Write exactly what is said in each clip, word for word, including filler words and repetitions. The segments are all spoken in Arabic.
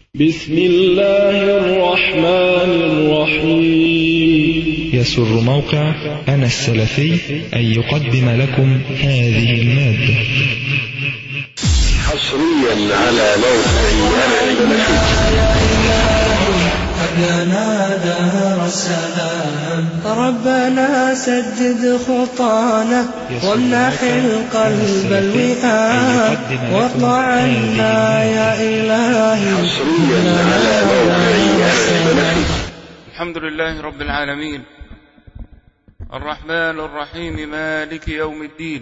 بسم الله الرحمن الرحيم. يسر موقع أنا السلفي أن يقدم لكم هذه المادة حصريا على موقع أنا السلفي. لنا دار السلام ربنا سدد خطانا وامنح القلب الوئام وارض عنا يا إلهي. حصريا على موقع أنا السلفي. الحمد لله رب العالمين الرحمن الرحيم مالك يوم الدين.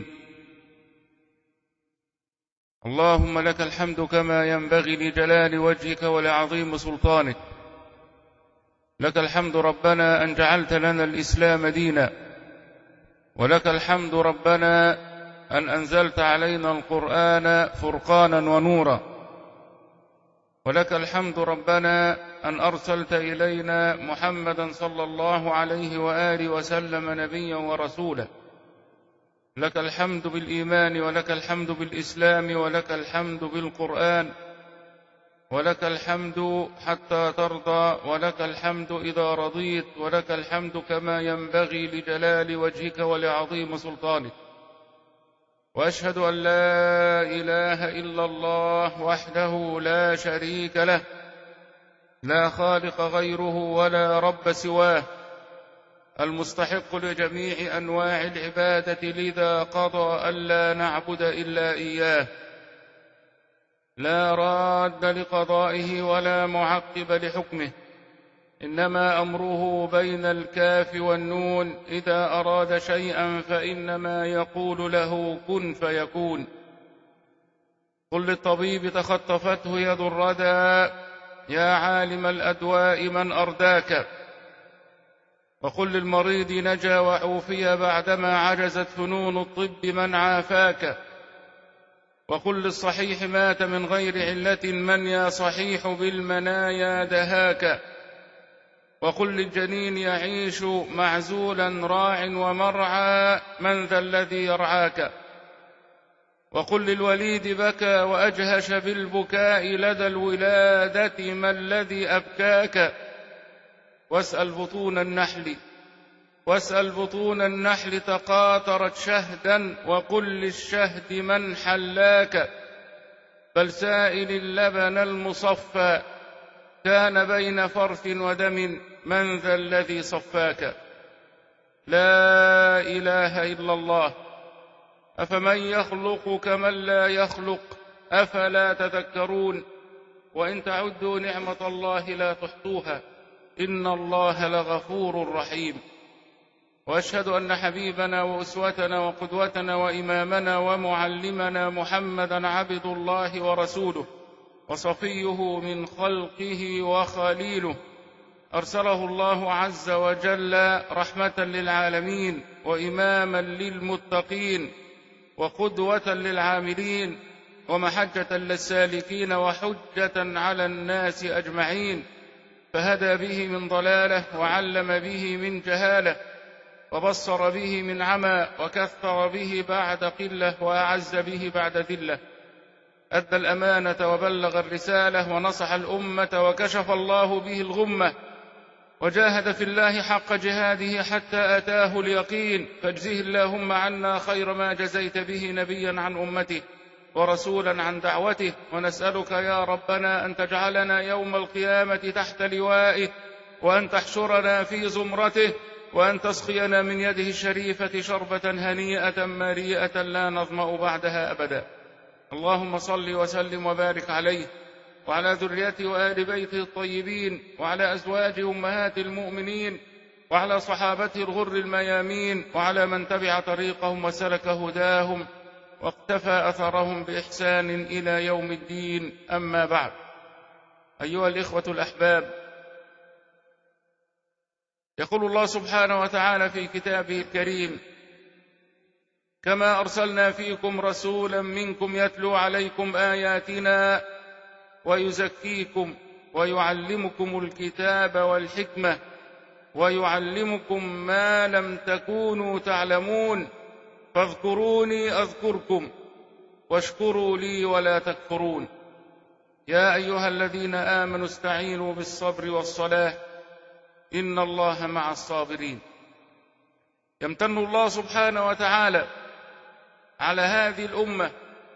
اللهم لك الحمد كما ينبغي لجلال وجهك ولعظيم سلطانك. لك الحمد ربنا أن جعلت لنا الإسلام دينا، ولك الحمد ربنا أن أنزلت علينا القرآن فرقانا ونورا، ولك الحمد ربنا أن أرسلت إلينا محمدا صلى الله عليه وآله وسلم نبيا ورسولا. لك الحمد بالإيمان، ولك الحمد بالإسلام، ولك الحمد بالقرآن، ولك الحمد حتى ترضى، ولك الحمد إذا رضيت، ولك الحمد كما ينبغي لجلال وجهك ولعظيم سلطانك. وأشهد أن لا إله إلا الله وحده لا شريك له، لا خالق غيره ولا رب سواه، المستحق لجميع أنواع العبادة، لذا قضى ألا نعبد إلا إياه، لا راد لقضائه ولا معقب لحكمه، إنما أمره بين الكاف والنون، إذا أراد شيئا فإنما يقول له كن فيكون. قل للطبيب تخطفته يد الردى يا عالم الأدواء من أرداك، وقل للمريض نجا وعوفي بعدما عجزت فنون الطب من عافاك، وقل للصحيح مات من غير علة من يا صحيح بالمنايا دهاك، وقل للجنين يعيش معزولا راع ومرعى من ذا الذي يرعاك، وقل للوليد بكى وأجهش بالبكاء لدى الولادة ما الذي أبكاك، واسأل بطون النحل واسأل بطون النحل تقاطرت شهدا، وقل للشهد من حلاك، بل سائل اللبن المصفى كان بين فرث ودم من ذا الذي صفاك. لا إله إلا الله. أفمن يخلق كمن لا يخلق أفلا تذكرون. وإن تعدوا نعمة الله لا تحصوها إن الله لغفور رحيم. وأشهد أن حبيبنا وأسوتنا وقدوتنا وإمامنا ومعلمنا محمدا عبد الله ورسوله وصفيه من خلقه وخليله، أرسله الله عز وجل رحمة للعالمين وإماما للمتقين وقدوة للعاملين ومحجة للسالكين وحجة على الناس أجمعين، فهدى به من ضلاله وعلم به من جهاله وبصر به من عمى وكثر به بعد قلة وأعز به بعد ذلة. أدى الأمانة وبلغ الرسالة ونصح الأمة وكشف الله به الغمة، وجاهد في الله حق جهاده حتى أتاه اليقين، فاجزه اللهم عنا خير ما جزيت به نبيا عن أمته ورسولا عن دعوته. ونسألك يا ربنا أن تجعلنا يوم القيامة تحت لوائه، وأن تحشرنا في زمرته، وأن تسقينا من يده الشريفة شربة هنيئة مريئة لا نظمأ بعدها أبدا. اللهم صل وسلم وبارك عليه وعلى ذريته وآل بيته الطيبين وعلى أزواج أمهات المؤمنين وعلى صحابته الغر الميامين وعلى من تبع طريقهم وسلك هداهم واقتفى أثرهم بإحسان إلى يوم الدين. أما بعد، أيها الإخوة الأحباب، يقول الله سبحانه وتعالى في كتابه الكريم: كما أرسلنا فيكم رسولا منكم يتلو عليكم آياتنا ويزكيكم ويعلمكم الكتاب والحكمة ويعلمكم ما لم تكونوا تعلمون فاذكروني أذكركم واشكروا لي ولا تكفرون. يا أيها الذين آمنوا استعينوا بالصبر والصلاة إن الله مع الصابرين. يمتن الله سبحانه وتعالى على هذه الأمة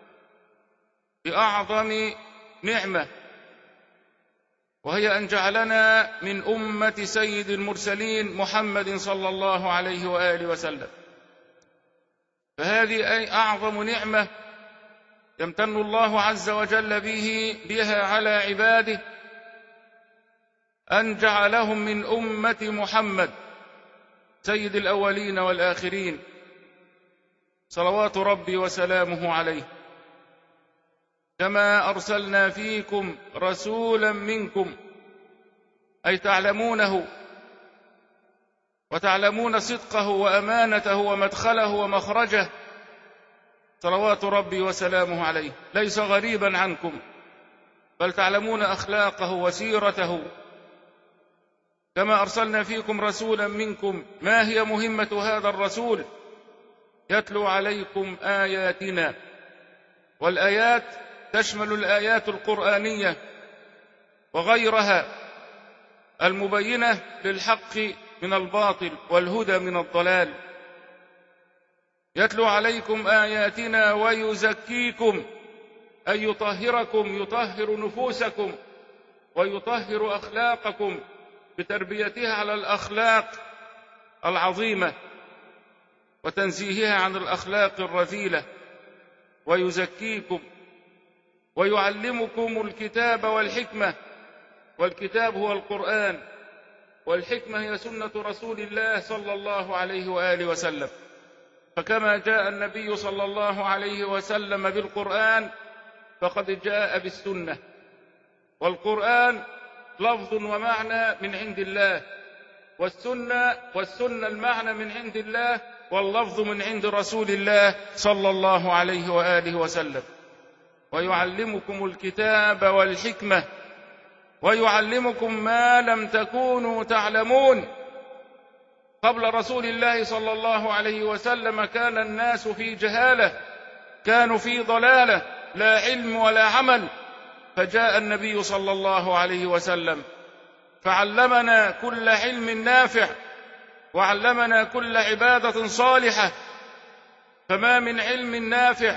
بأعظم نعمة، وهي أن جعلنا من أمة سيد المرسلين محمد صلى الله عليه وآله وسلم. فهذه أي أعظم نعمة يمتن الله عز وجل به بها على عباده، أن جعلهم من أمة محمد سيد الأولين والآخرين صلوات ربي وسلامه عليه. كما أرسلنا فيكم رسولا منكم، أي تعلمونه وتعلمون صدقه وأمانته ومدخله ومخرجه صلوات ربي وسلامه عليه، ليس غريبا عنكم، بل تعلمون أخلاقه وسيرته. كما أرسلنا فيكم رسولا منكم، ما هي مهمة هذا الرسول؟ يتلو عليكم آياتنا، والآيات تشمل الآيات القرآنية وغيرها المبينة للحق من الباطل والهدى من الضلال. يتلو عليكم آياتنا ويزكيكم، أي يطهركم، يطهر نفوسكم ويطهر أخلاقكم بتربيتها على الأخلاق العظيمة وتنزيهها عن الأخلاق الرذيلة، ويزكيكم ويعلمكم الكتاب والحكمة. والكتاب هو القرآن، والحكمة هي سنة رسول الله صلى الله عليه وآله وسلم. فكما جاء النبي صلى الله عليه وسلم بالقرآن فقد جاء بالسنة. والقرآن لفظ ومعنى من عند الله، والسنة والسنة المعنى من عند الله، واللفظ من عند رسول الله صلى الله عليه وآله وسلم. ويعلمكم الكتاب والحكمة ويعلمكم ما لم تكونوا تعلمون. قبل رسول الله صلى الله عليه وسلم كان الناس في جهالة، كانوا في ضلالة، لا علم ولا عمل. فجاء النبي صلى الله عليه وسلم فعلمنا كل علم نافع، وعلمنا كل عبادة صالحة. فما من علم نافع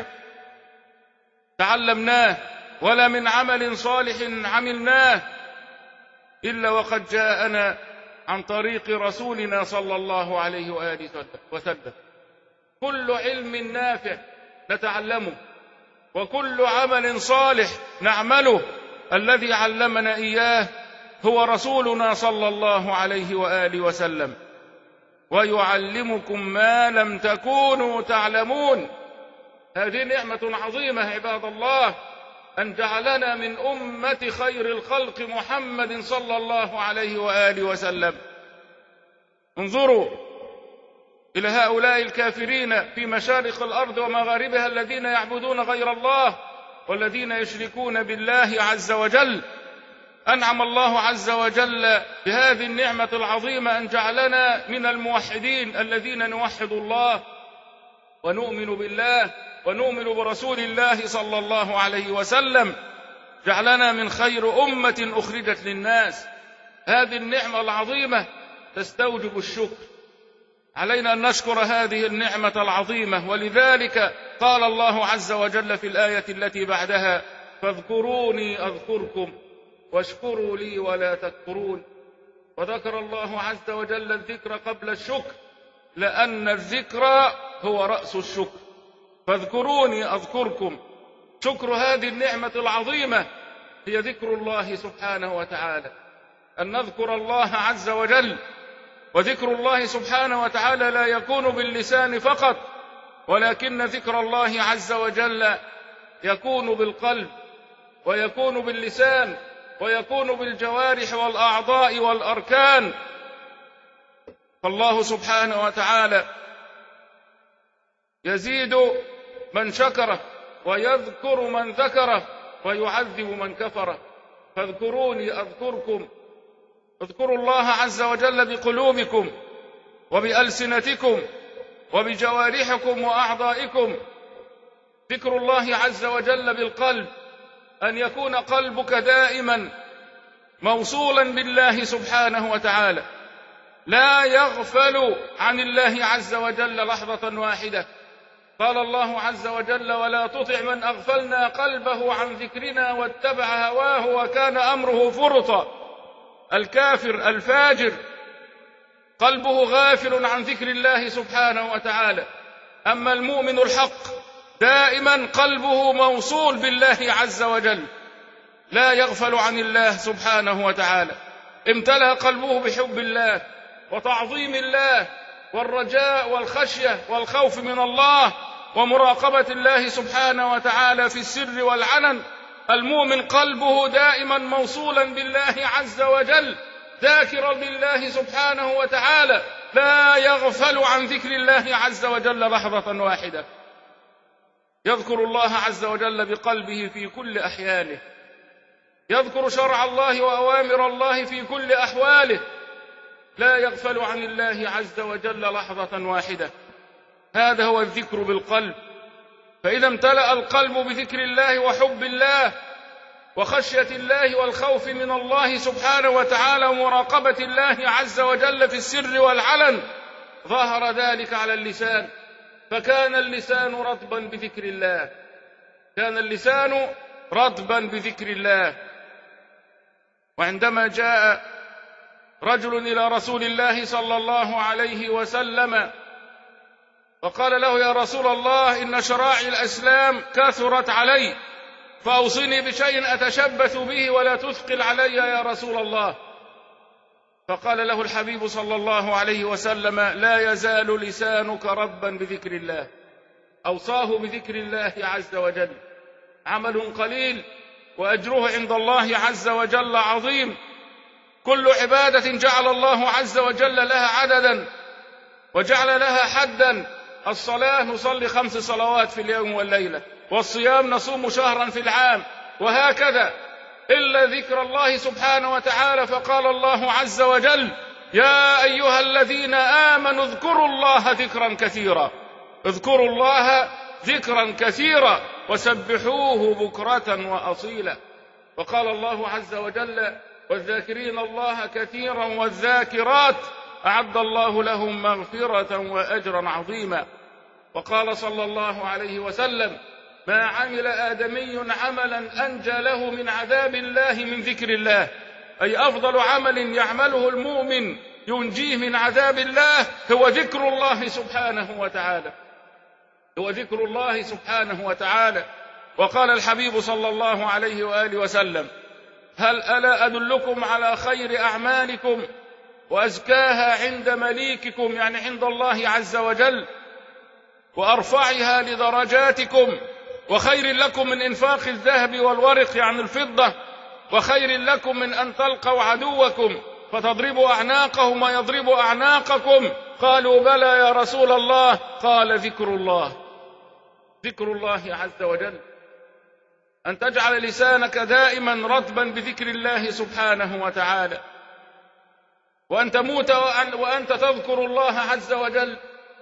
تعلمناه ولا من عمل صالح عملناه إلا وقد جاءنا عن طريق رسولنا صلى الله عليه وآله وسلم. كل علم نافع نتعلمه، وكل عمل صالح نعمله الذي علمنا إياه هو رسولنا صلى الله عليه وآله وسلم. ويعلمكم ما لم تكونوا تعلمون. هذه نعمة عظيمة عباد الله، أن جعلنا من أمة خير الخلق محمد صلى الله عليه وآله وسلم. انظروا إلى هؤلاء الكافرين في مشارق الأرض ومغاربها الذين يعبدون غير الله والذين يشركون بالله عز وجل. أنعم الله عز وجل بهذه النعمة العظيمة أن جعلنا من الموحدين الذين نوحد الله ونؤمن بالله ونؤمن برسول الله صلى الله عليه وسلم. جعلنا من خير أمة أخرجت للناس. هذه النعمة العظيمة تستوجب الشكر. علينا أن نشكر هذه النعمة العظيمة، ولذلك قال الله عز وجل في الآية التي بعدها: فاذكروني أذكركم واشكروا لي ولا تكفرون. وذكر الله عز وجل الذكر قبل الشكر، لأن الذكر هو رأس الشكر. فاذكروني أذكركم. شكر هذه النعمة العظيمة هي ذكر الله سبحانه وتعالى، أن نذكر الله عز وجل. وذكر الله سبحانه وتعالى لا يكون باللسان فقط، ولكن ذكر الله عز وجل يكون بالقلب، ويكون باللسان، ويكون بالجوارح والأعضاء والأركان. فالله سبحانه وتعالى يزيد من شكره ويذكر من ذكره ويعذب من كفره. فاذكروني أذكركم. اذكروا الله عز وجل بقلوبكم وبألسنتكم وبجوارحكم وأعضائكم. ذكر الله عز وجل بالقلب أن يكون قلبك دائما موصولا بالله سبحانه وتعالى، لا يغفل عن الله عز وجل لحظة واحدة. قال الله عز وجل: ولا تطع من أغفلنا قلبه عن ذكرنا واتبع هواه وكان أمره فرطا. الكافر الفاجر قلبه غافل عن ذكر الله سبحانه وتعالى، أما المؤمن الحق دائما قلبه موصول بالله عز وجل، لا يغفل عن الله سبحانه وتعالى. امتلأ قلبه بحب الله وتعظيم الله والرجاء والخشية والخوف من الله ومراقبة الله سبحانه وتعالى في السر والعلن. المؤمن قلبه دائما موصولا بالله عز وجل، ذاكرا لله سبحانه وتعالى، لا يغفل عن ذكر الله عز وجل لحظة واحدة. يذكر الله عز وجل بقلبه في كل أحيانه، يذكر شرع الله وأوامر الله في كل أحواله، لا يغفل عن الله عز وجل لحظة واحدة. هذا هو الذكر بالقلب. فإذا امتلأ القلب بذكر الله وحب الله وخشية الله والخوف من الله سبحانه وتعالى ومراقبة الله عز وجل في السر والعلن، ظهر ذلك على اللسان، فكان اللسان رطبا بذكر الله، كان اللسان رطبا بذكر الله. وعندما جاء رجل إلى رسول الله صلى الله عليه وسلم وقال له: يا رسول الله، إن شرائع الإسلام كثرت علي، فأوصني بشيء أتشبث به ولا تثقل علي يا رسول الله. فقال له الحبيب صلى الله عليه وسلم: لا يزال لسانك رطبا بذكر الله. أوصاه بذكر الله عز وجل، عمل قليل وأجره عند الله عز وجل عظيم. كل عبادة جعل الله عز وجل لها عددا وجعل لها حدا. الصلاة نصلي خمس صلوات في اليوم والليلة، والصيام نصوم شهرا في العام، وهكذا، إلا ذكر الله سبحانه وتعالى. فقال الله عز وجل: يا أيها الذين آمنوا اذكروا الله ذكرا كثيرا، اذكروا الله ذكرا كثيرا وسبحوه بكرة وأصيلا. وقال الله عز وجل: والذاكرين الله كثيرا والذاكرات أعد الله لهم مغفرة وأجرا عظيما. وقال صلى الله عليه وسلم: ما عمل آدمي عملا أنجى له من عذاب الله من ذكر الله، أي أفضل عمل يعمله المؤمن ينجيه من عذاب الله هو ذكر الله سبحانه وتعالى، هو ذكر الله سبحانه وتعالى. وقال الحبيب صلى الله عليه وآله وسلم: هل ألا أدلكم على خير أعمالكم وأزكاها عند مليككم، يعني عند الله عز وجل، وأرفعها لدرجاتكم، وخير لكم من إنفاق الذهب والورق يعني الفضة، وخير لكم من أن تلقوا عدوكم فتضربوا أعناقهم ويضربوا أعناقكم. قالوا: بلى يا رسول الله. قال: ذكر الله، ذكر الله عز وجل، أن تجعل لسانك دائما رطبا بذكر الله سبحانه وتعالى، وأن تموت وأنت تذكر الله عز وجل.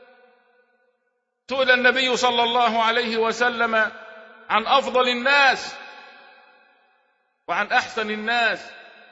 سئل النبي صلى الله عليه وسلم عن أفضل الناس وعن أحسن الناس،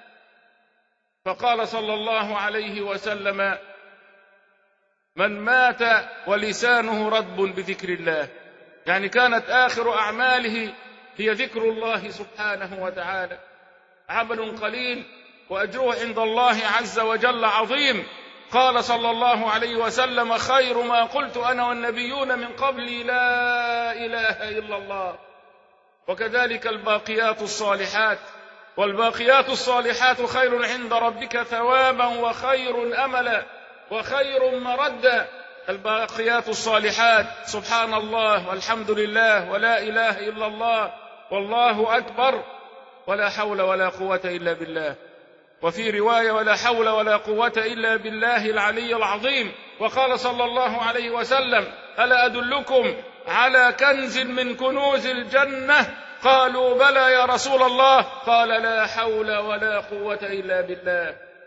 فقال صلى الله عليه وسلم: من مات ولسانه رطب بذكر الله، يعني كانت آخر أعماله هي ذكر الله سبحانه وتعالى. عمل قليل وأجره عند الله عز وجل عظيم. قال صلى الله عليه وسلم: خير ما قلت أنا والنبيون من قبلي لا إله إلا الله. وكذلك الباقيات الصالحات، والباقيات الصالحات خير عند ربك ثوابا وخير أملا وخير مردا. الباقيات الصالحات سبحان الله والحمد لله ولا إله إلا الله والله أكبر ولا حول ولا قوة إلا بالله، وفي رواية: ولا حول ولا قوة إلا بالله العلي العظيم. وقال صلى الله عليه وسلم: ألا أدلكم على كنز من كنوز الجنة؟ قالوا: بلى يا رسول الله. قال: لا حول ولا قوة إلا بالله.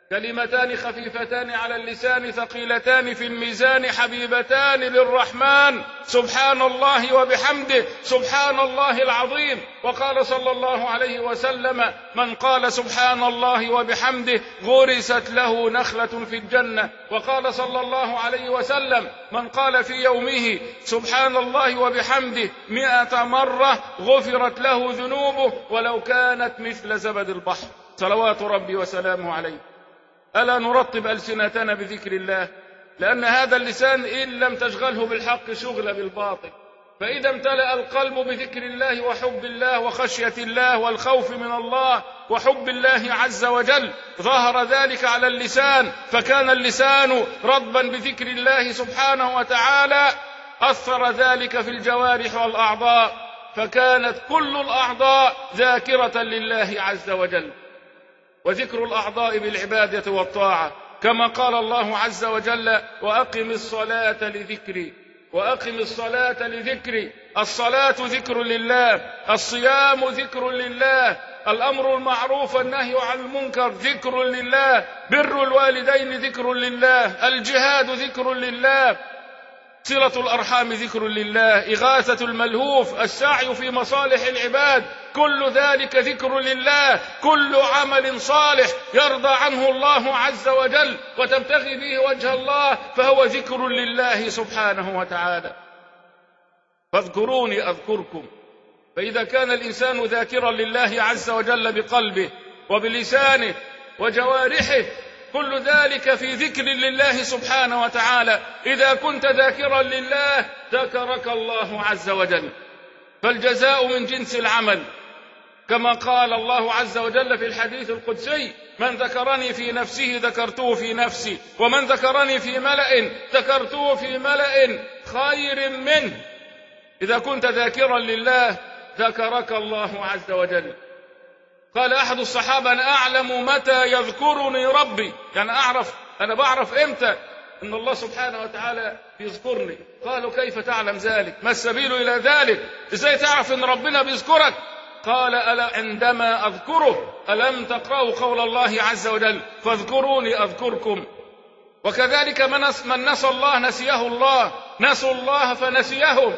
كلمتان خفيفتان على اللسان ثقيلتان في الميزان حبيبتان للرحمن سبحان الله وبحمده سبحان الله العظيم. وقال صلى الله عليه وسلم من قال سبحان الله وبحمده غرست له نخلة في الجنة. وقال صلى الله عليه وسلم من قال في يومه سبحان الله وبحمده مئة مرة غفرت له ذنوبه ولو كانت مثل زبد البحر صلوات ربي وسلامه عليه. ألا نرطب ألسنتنا بذكر الله، لأن هذا اللسان إن لم تشغله بالحق شغل بالباطل. فإذا امتلأ القلب بذكر الله وحب الله وخشية الله والخوف من الله وحب الله عز وجل ظهر ذلك على اللسان، فكان اللسان رطبا بذكر الله سبحانه وتعالى، أثر ذلك في الجوارح والأعضاء، فكانت كل الأعضاء ذاكرة لله عز وجل. وذكر الأعضاء بالعبادة والطاعة، كما قال الله عز وجل وأقم الصلاة لذكري وأقم الصلاة لذكري. الصلاة ذكر لله، الصيام ذكر لله، الأمر المعروف والنهي عن المنكر ذكر لله، بر الوالدين ذكر لله، الجهاد ذكر لله، صلة الأرحام ذكر لله، إغاثة الملهوف، السعي في مصالح العباد، كل ذلك ذكر لله. كل عمل صالح يرضى عنه الله عز وجل وتبتغي به وجه الله فهو ذكر لله سبحانه وتعالى. فاذكروني أذكركم. فإذا كان الإنسان ذاكرا لله عز وجل بقلبه وبلسانه وجوارحه كل ذلك في ذكر لله سبحانه وتعالى، إذا كنت ذاكرا لله ذكرك الله عز وجل. فالجزاء من جنس العمل، كما قال الله عز وجل في الحديث القدسي من ذكرني في نفسه ذكرته في نفسي ومن ذكرني في ملأ ذكرته في ملأ خير منه. إذا كنت ذاكرا لله ذكرك الله عز وجل. قال أحد الصحابة أنا أعلم متى يذكرني ربي، يعني أعرف أنا بعرف إمتى إن الله سبحانه وتعالى يذكرني. قالوا كيف تعلم ذلك؟ ما السبيل إلى ذلك؟ إزاي تعرف إن ربنا بيذكرك؟ قال ألا عندما أذكره. ألم تقرأوا قول الله عز وجل فاذكروني أذكركم؟ وكذلك من نسى الله نسيه الله، نسوا الله فنسيهم.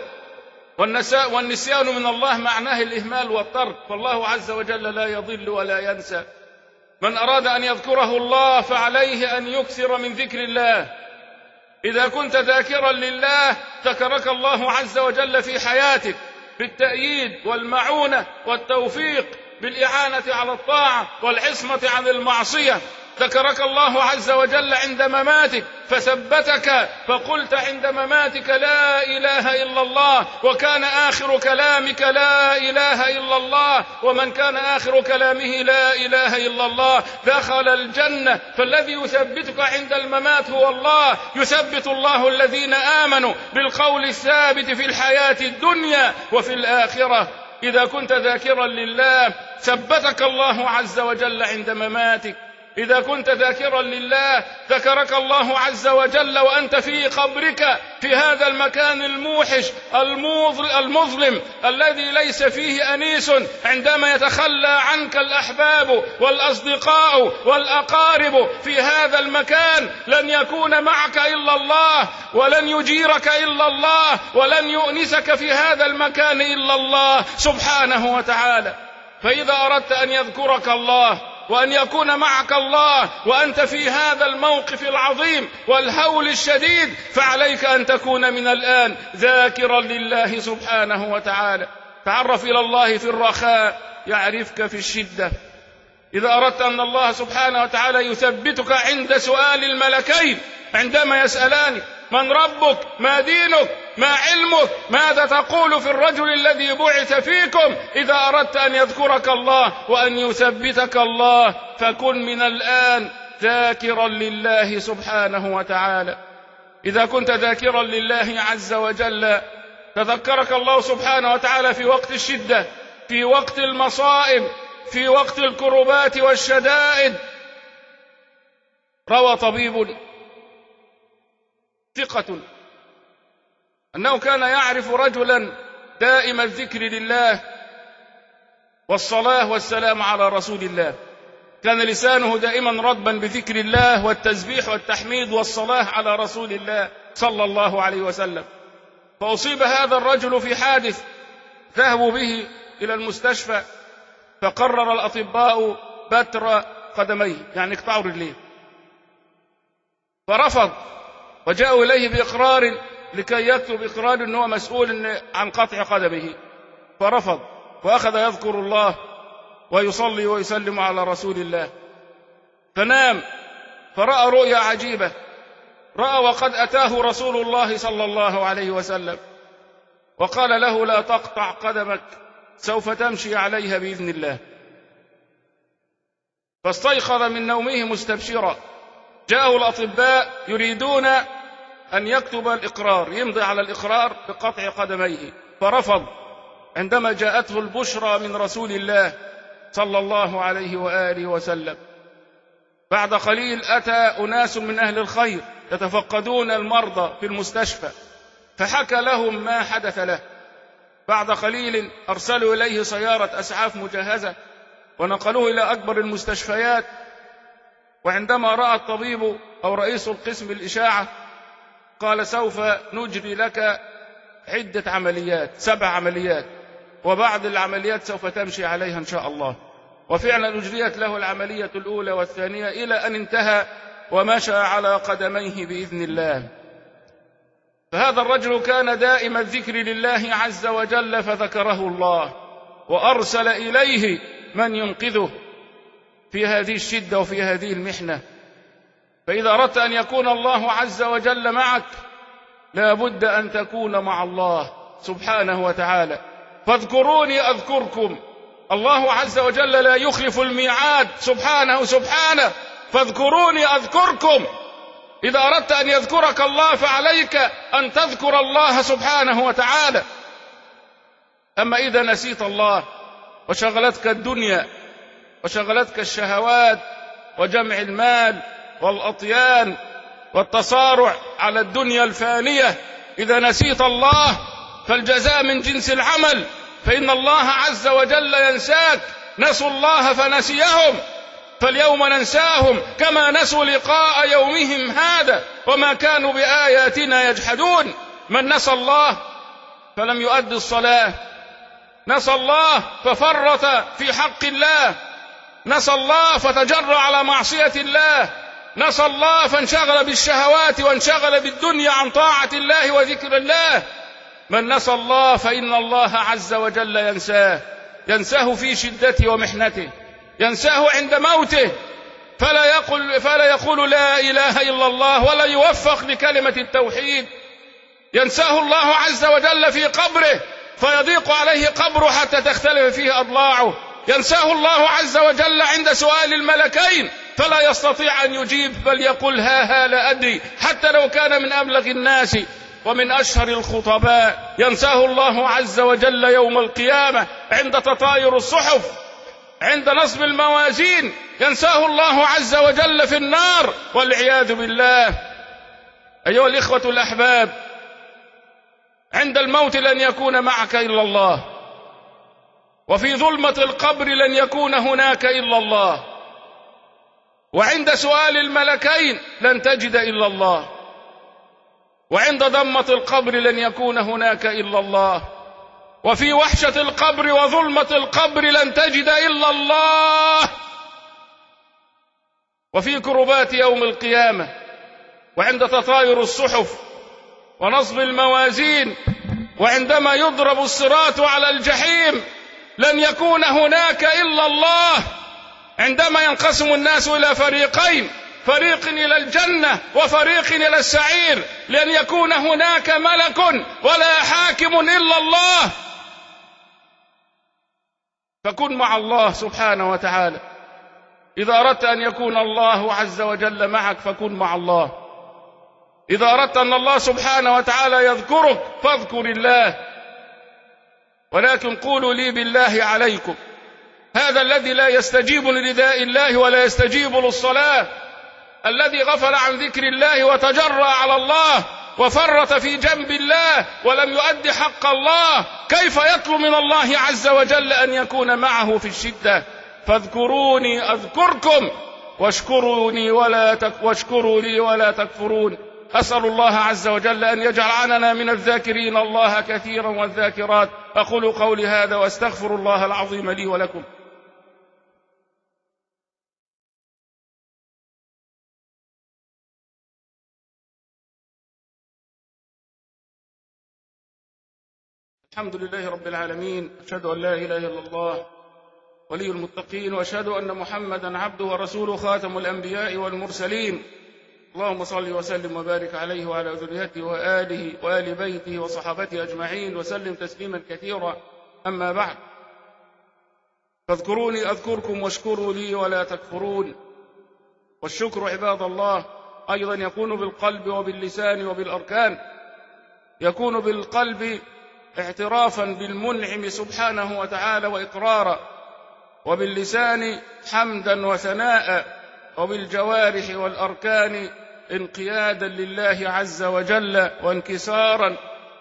والنسيان من الله معناه الإهمال والترك، فالله عز وجل لا يضل ولا ينسى. من أراد أن يذكره الله فعليه أن يكثر من ذكر الله. إذا كنت ذاكرا لله ذكرك الله عز وجل في حياتك بالتأييد والمعونة والتوفيق، بالإعانة على الطاعة والعصمة عن المعصية. ذكرك الله عز وجل عند مماتك فثبتك فقلت عند مماتك لا إله إلا الله، وكان آخر كلامك لا إله إلا الله، ومن كان آخر كلامه لا إله إلا الله دخل الجنة. فالذي يثبتك عند الممات هو الله. يثبت الله الذين آمنوا بالقول الثابت في الحياة الدنيا وفي الآخرة. إذا كنت ذاكرا لله ثبتك الله عز وجل عند مماتك. إذا كنت ذاكرا لله ذكرك الله عز وجل وأنت في قبرك في هذا المكان الموحش المظلم الذي ليس فيه أنيس. عندما يتخلى عنك الأحباب والأصدقاء والأقارب في هذا المكان لن يكون معك إلا الله، ولن يجيرك إلا الله، ولن يؤنسك في هذا المكان إلا الله سبحانه وتعالى. فإذا أردت أن يذكرك الله وأن يكون معك الله وأنت في هذا الموقف العظيم والهول الشديد فعليك أن تكون من الآن ذاكرا لله سبحانه وتعالى. تعرف إلى الله في الرخاء يعرفك في الشدة. إذا أردت أن الله سبحانه وتعالى يثبتك عند سؤال الملكين عندما يسألان من ربك، ما دينك، ما علمك، ماذا تقول في الرجل الذي بعث فيكم. إذا أردت أن يذكرك الله وأن يثبتك الله فكن من الآن ذاكرا لله سبحانه وتعالى. إذا كنت ذاكرا لله عز وجل تذكرك الله سبحانه وتعالى في وقت الشدة، في وقت المصائب، في وقت الكربات والشدائد. روى طبيب ثقة أنه كان يعرف رجلا دائم الذكر لله والصلاة والسلام على رسول الله. كان لسانه دائما رطبا بذكر الله والتسبيح والتحميد والصلاة على رسول الله صلى الله عليه وسلم. فأصيب هذا الرجل في حادث، ذهبوا به إلى المستشفى، فقرر الأطباء بتر قدميه، يعني اقطعوا رجليه، فرفض، وجاءوا إليه بإقرار لكي يكتب إقرار أنه مسؤول عن قطع قدمه، فرفض، وأخذ يذكر الله ويصلي ويسلم على رسول الله. فنام، فرأى رؤيا عجيبة، رأى وقد أتاه رسول الله صلى الله عليه وسلم وقال له: لا تقطع قدمك، سوف تمشي عليها بإذن الله. فاستيقظ من نومه مستبشرا. جاءه الأطباء يريدون أن يكتب الإقرار، يمضي على الإقرار بقطع قدميه، فرفض عندما جاءته البشرى من رسول الله صلى الله عليه وآله وسلم. بعد قليل أتى أناس من أهل الخير يتفقدون المرضى في المستشفى، فحكى لهم ما حدث له. بعد قليل أرسلوا إليه سيارة أسعاف مجهزة ونقلوه إلى أكبر المستشفيات. وعندما رأى الطبيب أو رئيس القسم الإشاعة قال: سوف نجري لك عدة عمليات، سبع عمليات، وبعد العمليات سوف تمشي عليها إن شاء الله. وفعلا أجريت له العملية الأولى والثانية إلى أن انتهى ومشى على قدميه بإذن الله. فهذا الرجل كان دائم الذكر لله عز وجل، فذكره الله وأرسل إليه من ينقذه في هذه الشدة وفي هذه المحنة. فإذا أردت أن يكون الله عز وجل معك لا بد أن تكون مع الله سبحانه وتعالى. فاذكروني أذكركم. الله عز وجل لا يخلف الميعاد سبحانه سبحانه. فاذكروني أذكركم. إذا أردت أن يذكرك الله فعليك أن تذكر الله سبحانه وتعالى. أما إذا نسيت الله وشغلتك الدنيا وشغلتك الشهوات وجمع المال والأطيان والتصارع على الدنيا الفانية، إذا نسيت الله فالجزاء من جنس العمل، فإن الله عز وجل ينساك. نسوا الله فنسيهم، فاليوم ننساهم كما نسوا لقاء يومهم هذا وما كانوا بآياتنا يجحدون. من نسى الله فلم يؤدي الصلاة، نسى الله ففرط في حق الله، نسى الله فتجرى على معصية الله، نسى الله فانشغل بالشهوات وانشغل بالدنيا عن طاعة الله وذكر الله. من نسى الله فإن الله عز وجل ينساه، ينساه في شدته ومحنته، ينساه عند موته، فلا يقول, فلا يقول لا إله إلا الله ولا يوفق لكلمة التوحيد. ينساه الله عز وجل في قبره فيضيق عليه قبره حتى تختلف فيه أضلاعه. ينساه الله عز وجل عند سؤال الملكين فلا يستطيع أن يجيب، بل يقول ها ها لا أدري، حتى لو كان من أبلغ الناس ومن أشهر الخطباء. ينساه الله عز وجل يوم القيامة عند تطاير الصحف، عند نصب الموازين. ينساه الله عز وجل في النار والعياذ بالله. أيها الإخوة الأحباب، عند الموت لن يكون معك إلا الله، وفي ظلمة القبر لن يكون هناك إلا الله، وعند سؤال الملكين لن تجد إلا الله، وعند ضمة القبر لن يكون هناك إلا الله، وفي وحشة القبر وظلمة القبر لن تجد إلا الله، وفي كربات يوم القيامة وعند تطاير الصحف ونصب الموازين وعندما يضرب الصراط على الجحيم لن يكون هناك إلا الله. عندما ينقسم الناس إلى فريقين، فريق إلى الجنة وفريق إلى السعير، لن يكون هناك ملك ولا حاكم إلا الله. فكن مع الله سبحانه وتعالى. إذا أردت أن يكون الله عز وجل معك فكن مع الله. إذا أردت أن الله سبحانه وتعالى يذكرك فاذكر الله. ولكن قولوا لي بالله عليكم، هذا الذي لا يستجيب لنداء الله ولا يستجيب للصلاة، الذي غفل عن ذكر الله وتجرى على الله وفرط في جنب الله ولم يؤدي حق الله، كيف يطلب من الله عز وجل أن يكون معه في الشدة؟ فاذكروني أذكركم واشكروني ولا تك واشكروا لي ولا تكفرون. أسأل الله عز وجل أن يجعلنا من الذاكرين الله كثيرا والذاكرات. أقول قولي هذا واستغفر الله العظيم لي ولكم. الحمد لله رب العالمين، أشهد أن لا إله إلا الله ولي المتقين، وأشهد أن محمدا عبده ورسوله خاتم الأنبياء والمرسلين. اللهم صل وسلم وبارك عليه وعلى ذريته وآله وآل بيته وصحابته أجمعين وسلم تسليما كثيرا. أما بعد، فاذكروني أذكركم واشكروا لي ولا تكفرون. والشكر عباد الله أيضا يكون بالقلب وباللسان وبالأركان. يكون بالقلب اعترافا بالمنعم سبحانه وتعالى وإقرارا، وباللسان حمدا وثناء، وبالجوارح والأركان انقيادا لله عز وجل وانكسارا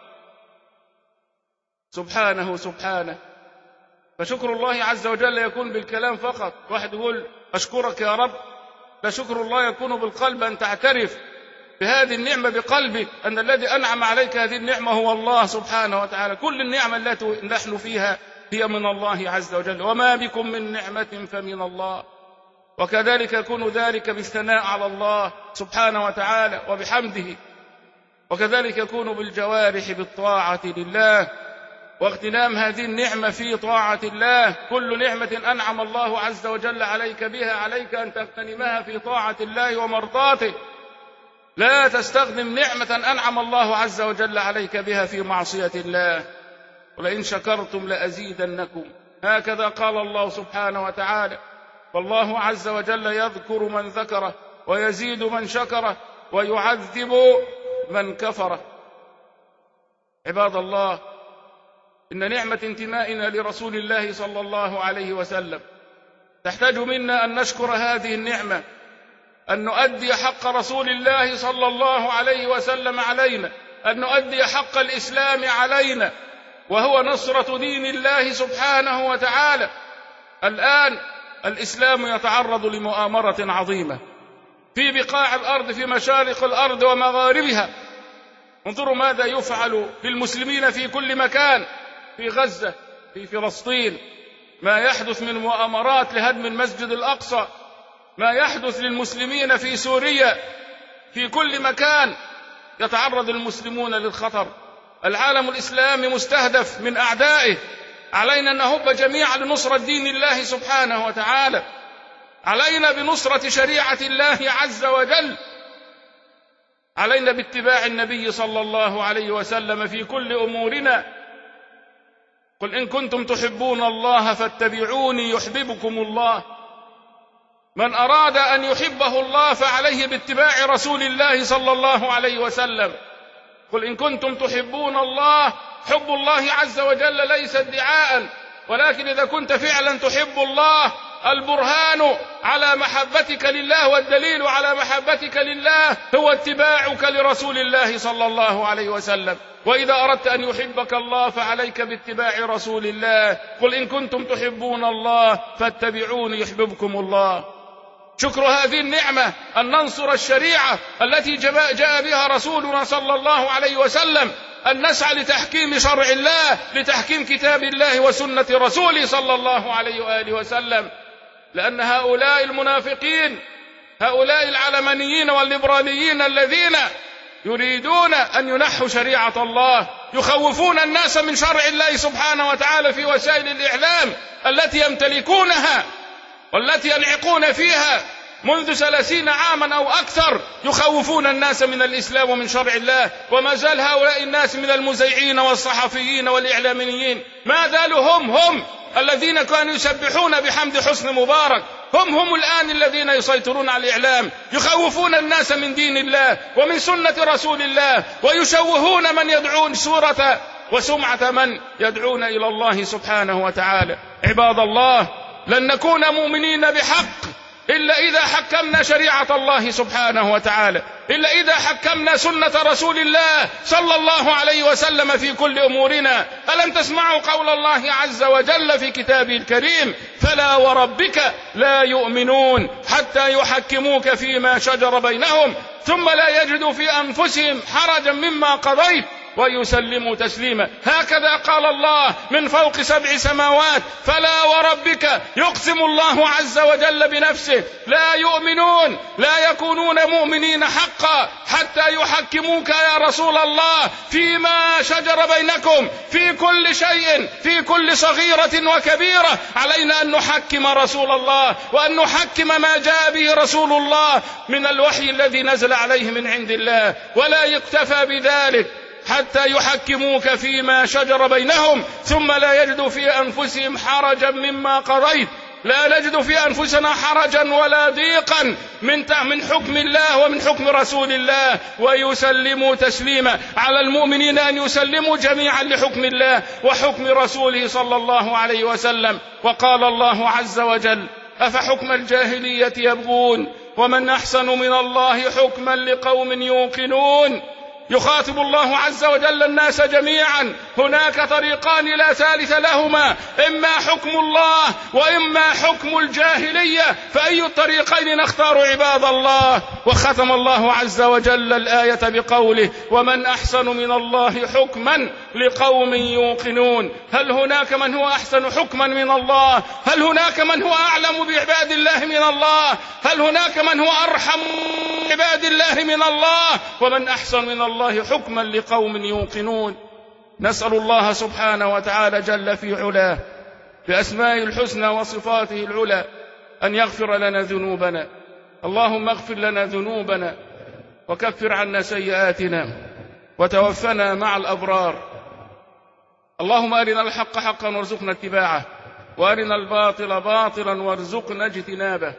سبحانه سبحانه. فشكر الله عز وجل يكون بالكلام فقط، واحد يقول أشكرك يا رب، لا، شكر الله يكون بالقلب، أن تعترف بهذه النعمة بقلبك، أن الذي أنعم عليك هذه النعمة هو الله سبحانه وتعالى. كل النعمة التي نحن فيها هي من الله عز وجل، وما بكم من نعمة فمن الله. وكذلك يكون ذلك بالثناء على الله سبحانه وتعالى وبحمده. وكذلك يكون بالجوارح بالطاعة لله واغتنام هذه النعمة في طاعة الله. كل نعمة أنعم الله عز وجل عليك بها عليك أن تغتنمها في طاعة الله ومرضاته. لا تستخدم نعمة أنعم الله عز وجل عليك بها في معصية الله. ولئن شكرتم لأزيدنكم، هكذا قال الله سبحانه وتعالى. فالله عز وجل يذكر من ذكره ويزيد من شكره ويعذب من كفره. عباد الله، إن نعمة انتمائنا لرسول الله صلى الله عليه وسلم تحتاج منا أن نشكر هذه النعمة، أن نؤدي حق رسول الله صلى الله عليه وسلم علينا، أن نؤدي حق الإسلام علينا، وهو نصرة دين الله سبحانه وتعالى. الآن الإسلام يتعرض لمؤامرة عظيمة في بقاع الأرض، في مشارق الأرض ومغاربها. انظروا ماذا يفعل بالمسلمين في كل مكان، في غزة، في فلسطين، ما يحدث من مؤامرات لهدم المسجد الأقصى، ما يحدث للمسلمين في سوريا. في كل مكان يتعرض المسلمون للخطر. العالم الإسلامي مستهدف من أعدائه. علينا أن نهب جميعا لنصرة دين الله سبحانه وتعالى. علينا بنصرة شريعة الله عز وجل. علينا باتباع النبي صلى الله عليه وسلم في كل أمورنا. قل إن كنتم تحبون الله فاتبعوني يحببكم الله. من أراد أن يحبه الله فعليه باتباع رسول الله صلى الله عليه وسلم. قل إن كنتم تحبون الله، حب الله عز وجل ليس ادعاء، ولكن إذا كنت فعلا تحب الله، البرهان على محبتك لله والدليل على محبتك لله هو اتباعك لرسول الله صلى الله عليه وسلم. وإذا أردت أن يحبك الله فعليك باتباع رسول الله. قل إن كنتم تحبون الله فاتبعوني يحببكم الله. شكر هذه النعمة أن ننصر الشريعة التي جاء بها رسولنا صلى الله عليه وسلم، أن نسعى لتحكيم شرع الله، لتحكيم كتاب الله وسنة رسوله صلى الله عليه وآله وسلم. لأن هؤلاء المنافقين، هؤلاء العلمانيين والليبراليين الذين يريدون أن ينحوا شريعة الله، يخوفون الناس من شرع الله سبحانه وتعالى في وسائل الإعلام التي يمتلكونها والتي ينعقون فيها منذ ثلاثين عاما أو أكثر، يخوفون الناس من الإسلام ومن شرع الله. وما زال هؤلاء الناس من المذيعين والصحفيين والإعلاميين ما زالوا هم هم الذين كانوا يسبحون بحمد حسن مبارك، هم هم الآن الذين يسيطرون على الإعلام، يخوفون الناس من دين الله ومن سنة رسول الله، ويشوهون من يدعون صورة وسمعة من يدعون إلى الله سبحانه وتعالى. عباد الله، لن نكون مؤمنين بحق إلا إذا حكمنا شريعة الله سبحانه وتعالى، إلا إذا حكمنا سنة رسول الله صلى الله عليه وسلم في كل أمورنا. ألم تسمعوا قول الله عز وجل في كتابه الكريم: فلا وربك لا يؤمنون حتى يحكموك فيما شجر بينهم ثم لا يجدوا في أنفسهم حرجا مما قضيت ويسلموا تسليما. هكذا قال الله من فوق سبع سماوات: فلا وربك، يقسم الله عز وجل بنفسه: لا يؤمنون، لا يكونون مؤمنين حقا حتى يحكموك يا رسول الله فيما شجر بينكم في كل شيء، في كل صغيرة وكبيرة. علينا أن نحكم رسول الله وأن نحكم ما جاء به رسول الله من الوحي الذي نزل عليه من عند الله. ولا يكتفى بذلك حتى يحكموك فيما شجر بينهم ثم لا يجدوا في أنفسهم حرجا مما قضيت. لا نجد في أنفسنا حرجا ولا ضيقا من من حكم الله ومن حكم رسول الله، ويسلموا تسليما. على المؤمنين أن يسلموا جميعا لحكم الله وحكم رسوله صلى الله عليه وسلم. وقال الله عز وجل: أفحكم الجاهلية يبغون ومن أحسن من الله حكما لقوم يوقنون. يخاطب الله عز وجل الناس جميعا. هناك طريقان لا ثالث لهما: إما حكم الله وإما حكم الجاهلية، فأي الطريقين نختار عباد الله؟ وختم الله عز وجل الآية بقوله: ومن أحسن من الله حكما لقوم يوقنون. هل هناك من هو أحسن حكما من الله؟ هل هناك من هو أعلم بعباد الله من الله؟ هل هناك من هو أرحم بعباد الله من الله؟ ومن أحسن من الله الله حكما لقوم يوقنون. نسأل الله سبحانه وتعالى جل في علاه بأسمائه الحسنى وصفاته العلى أن يغفر لنا ذنوبنا. اللهم اغفر لنا ذنوبنا وكفر عنا سيئاتنا وتوفنا مع الأبرار. اللهم أرنا الحق حقا وارزقنا اتباعه، وأرنا الباطل باطلا وارزقنا اجتنابه.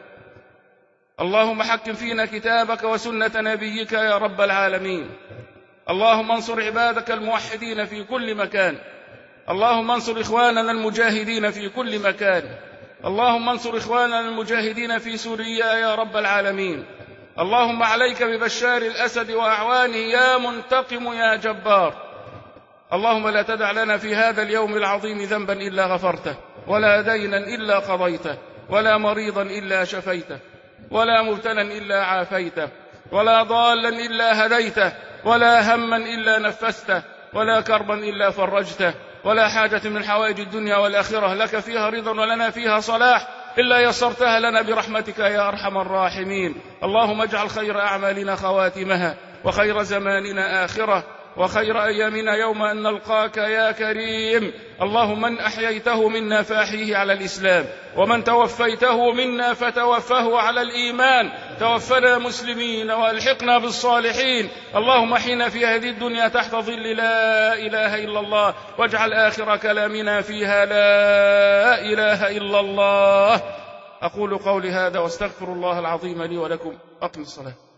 اللهم حكم فينا كتابك وسنة نبيك يا رب العالمين. اللهم انصر عبادك الموحدين في كل مكان. اللهم انصر إخواننا المجاهدين في كل مكان. اللهم انصر إخواننا المجاهدين في سوريا يا رب العالمين. اللهم عليك ببشار الأسد وأعوانه يا منتقم يا جبار. اللهم لا تدع لنا في هذا اليوم العظيم ذنبا إلا غفرته، ولا دينا إلا قضيته، ولا مريضا إلا شفيته، ولا مبتلا إلا عافيته، ولا ضالا إلا هديته، ولا هما إلا نفسته، ولا كربا إلا فرجته، ولا حاجة من حوائج الدنيا والآخرة لك فيها رضا ولنا فيها صلاح إلا يسرتها لنا برحمتك يا أرحم الراحمين. اللهم اجعل خير أعمالنا خواتمها، وخير زماننا آخرة، وخير أيامنا يوم أن نلقاك يا كريم. اللهم من أحييته منا فأحيه على الإسلام، ومن توفيته منا فتوفه على الإيمان. توفنا مسلمين وألحقنا بالصالحين. اللهم احينا في هذه الدنيا تحت ظل لا إله إلا الله، واجعل آخر كلامنا فيها لا إله إلا الله. أقول قولي هذا واستغفر الله العظيم لي ولكم. أقم الصلاة.